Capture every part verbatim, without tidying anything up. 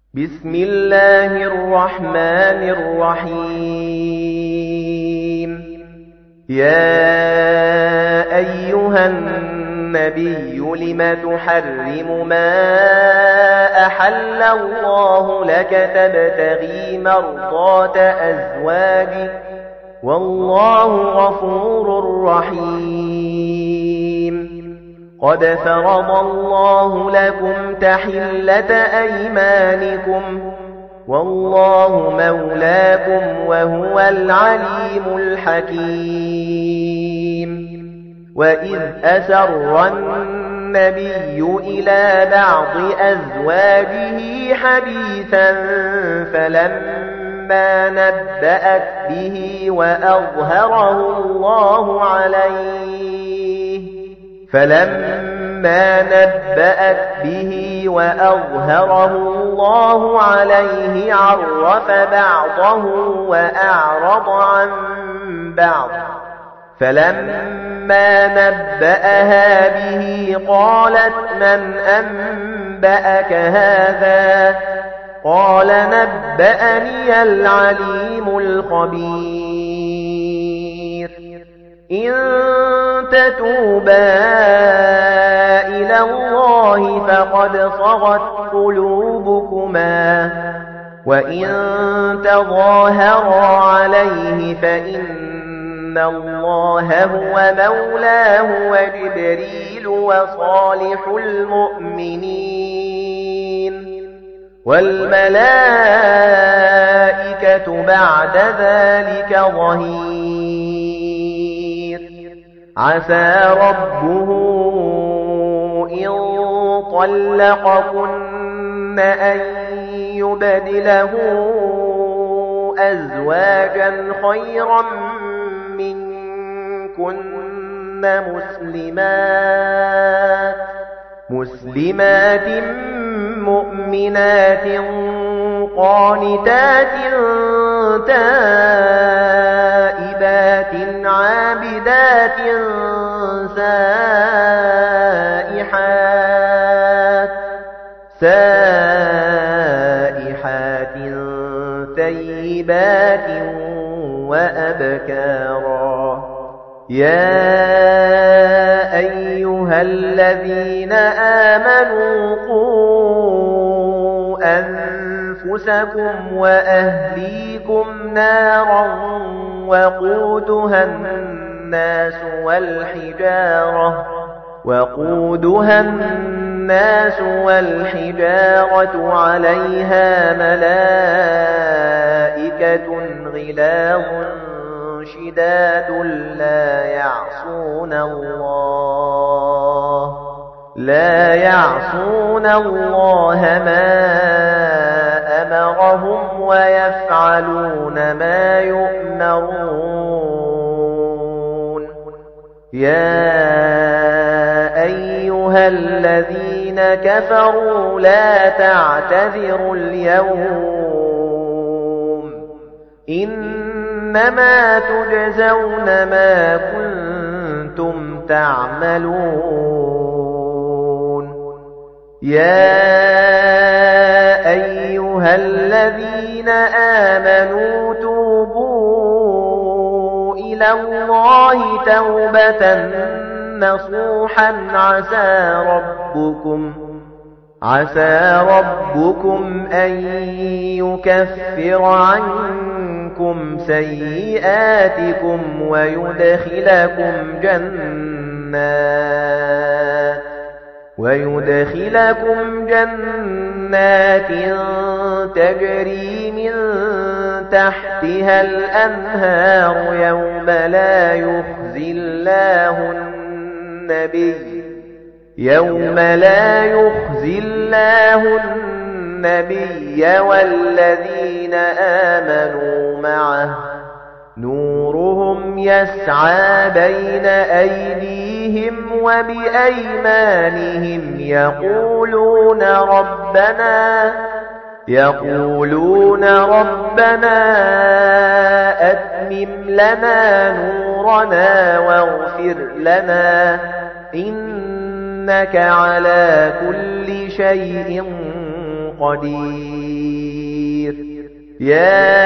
بسم الله الرحمن الرحيم يا أيها النبي لم تحرم ما أحل الله لك تبتغي مرضات أزواجك والله غفور رحيم قد فرض الله لكم تحلة أيمانكم والله مولاكم وهو العليم الحكيم وإذ أسر النبي إلى بعض أزواجه حديثا فلما نبأت به وأظهره الله عليه فلما نبأت به وأظهره الله عليه عرف بعضه وأعرض عن بعض فلما نبأها به قالت من أنبأك هذا قال نبأني العليم الخبير إن تتوبا إلى الله فقد صغت قلوبكما وإن تظاهرا عليه فإن الله هو مولاه وجبريل وصالح المؤمنين والملائكة بعد ذلك ظهير عسى ربه إن طلقكن أن يبدله أزواجا خيرا منكن مسلمات مسلمات مؤمنات قانتات تائبات عابدات سائحات سائحات ثيبات وأبكارا يا أيها الذين آمنوا قوا أنفسكم وأهليكم نارا وقودها الناس والحجارة وقودها الناس والحجارة عليها ملائكة غلاظ شداد لا يعصون الله لا يعصون الله ما أمرهم ويفعلون ما يؤمرون يا أيها الذين كفروا لا تعتذروا اليوم إنما تجزون ما كنتم تعملون يا أيها الذين آمنوا توبوا إلى الله توبة نصوحا عسى ربكم عسى ربكم أن يكفر عنكم سيئاتكم ويدخلكم جنات ويدخلكم جنات تجري من تحتها الأنهار يوم لا يخزي الله النبي يوم لا يخزي الله النبي والذين آمنوا معه نورهم يسعى بين أيديهم وبأيمانهم يقولون ربنا يقولون ربنا أتمم لنا نورنا واغفر لنا إنك على كل شيء قدير يا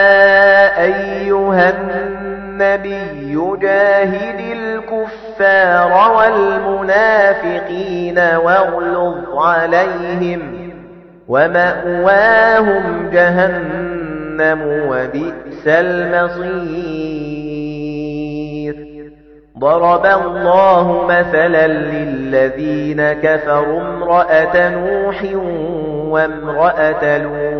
أيها النبي جاهد الكفار والمنافقين واغلظ عليهم ومأواهم جهنم وبئس المصير ضرب الله مثلا للذين كفروا امرأة نوح وامرأة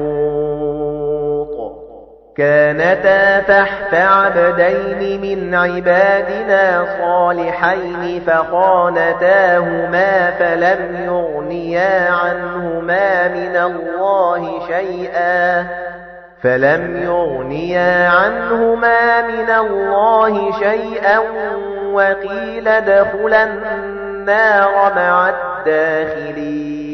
لوط كانتا تحت عبدين من عبادنا صالحين فخانتاهما فلم يغنيا عنهما من الله شيئا فلم يغنيا عنهما من الله شيئا وقيل ادخلا النار مع الداخلين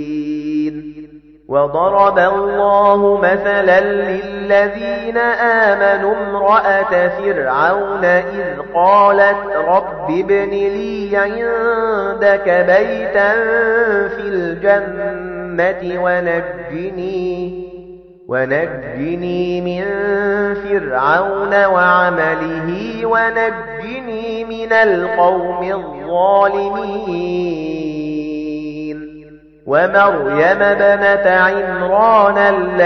وضرب الله مثلا للذين آمنوا امرأة فرعون إذ قالت رب ابن لي عندك بيتا في الجنة ونجني ونجني من فرعون وعمله ونجني من القوم الظالمين ومريم بنت عمران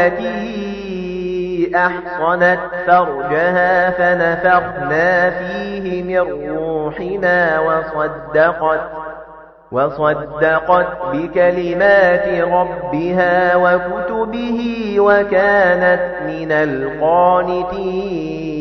التي أحصنت فرجها فنفخنا فيه من روحنا وصدقت وصدقت بكلمات ربها وكتبه وكانت من القانتين